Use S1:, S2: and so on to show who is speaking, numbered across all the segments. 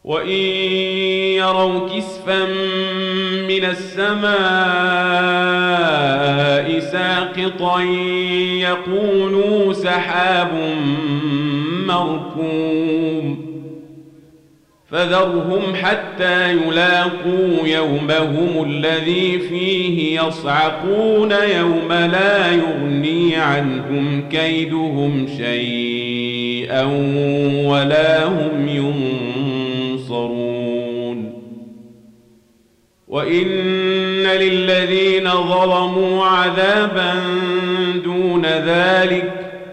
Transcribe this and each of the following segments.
S1: وإن يروا كسفا من السماء ساقطا يقولوا سحاب مركوم فذرهم حتى يلاقوا يومهم الذي فيه يصعقون يوم لا يغني عنهم كيدهم شيئا ولا هم ينصرون وإن للذين ظلموا عذابا دون ذلك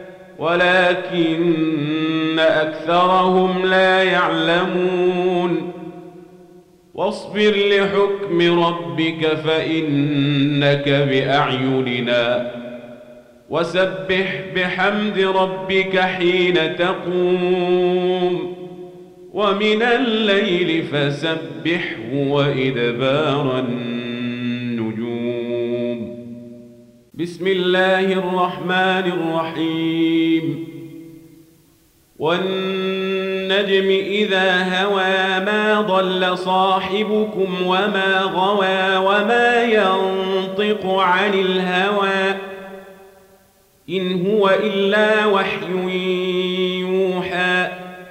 S1: ولكن أكثرهم لا يعلمون واصبر لحكم ربك فإنك بأعيننا وسبح بحمد ربك حين تقوم ومن الليل فسبحه وإدبار النجوم بسم الله الرحمن الرحيم والنجم إذا هوى ما ضل صاحبكم وما غوى وما ينطق عن الهوى إن هو إلا وحي يوحى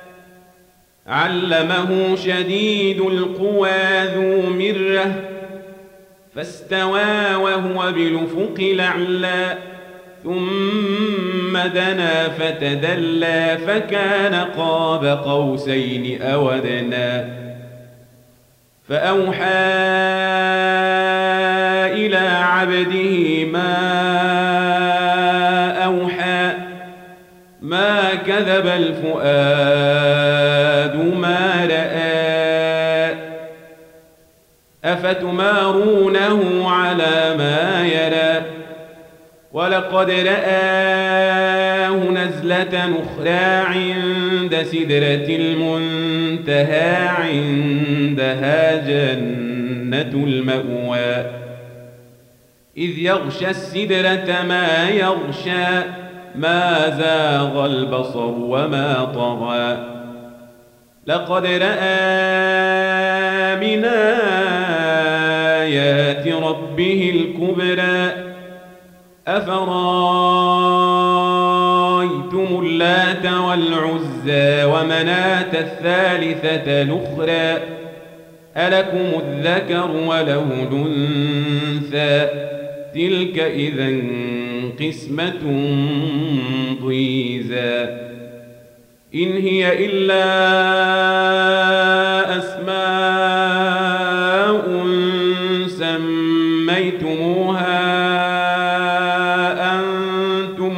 S1: علمه شديد القوى ذو مرة فاستوى وهو بالأفق الأعلى ثم دنا فتدلى فكان قاب قوسين أو أدنى فأوحى إلى عبده ما أوحى ما كذب الفؤاد ما رأى أفتمارونه على ما يرى ولقد رآه نزلة أخرى عند سدرة المنتهى عندها جنة المأوى إذ يغشى السدرة ما يغشى ما زاغ البصر وما طغى لقد رأى من آيات ربه الكبرى أفرايتم اللات والعزى ومناة الثالثة الأخرى ألكم الذكر وله الأنثى تلك إذا قسمة ضيزى إن هي إلا أسماء سميتموها أنتم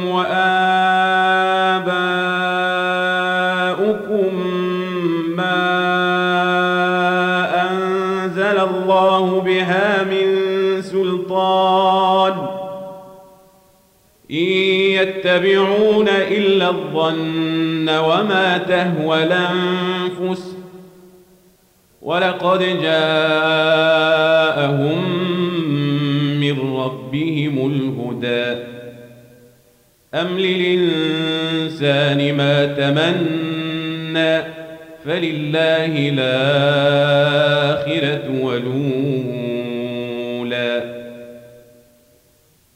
S1: وآباؤكم ما أنزل الله بها من سلطان إن يتبعون إلا الظن وما تهوى الأنفس ولقد جاءهم من ربهم الهدى أم للإنسان ما تمنى فلله الآخرة والأولى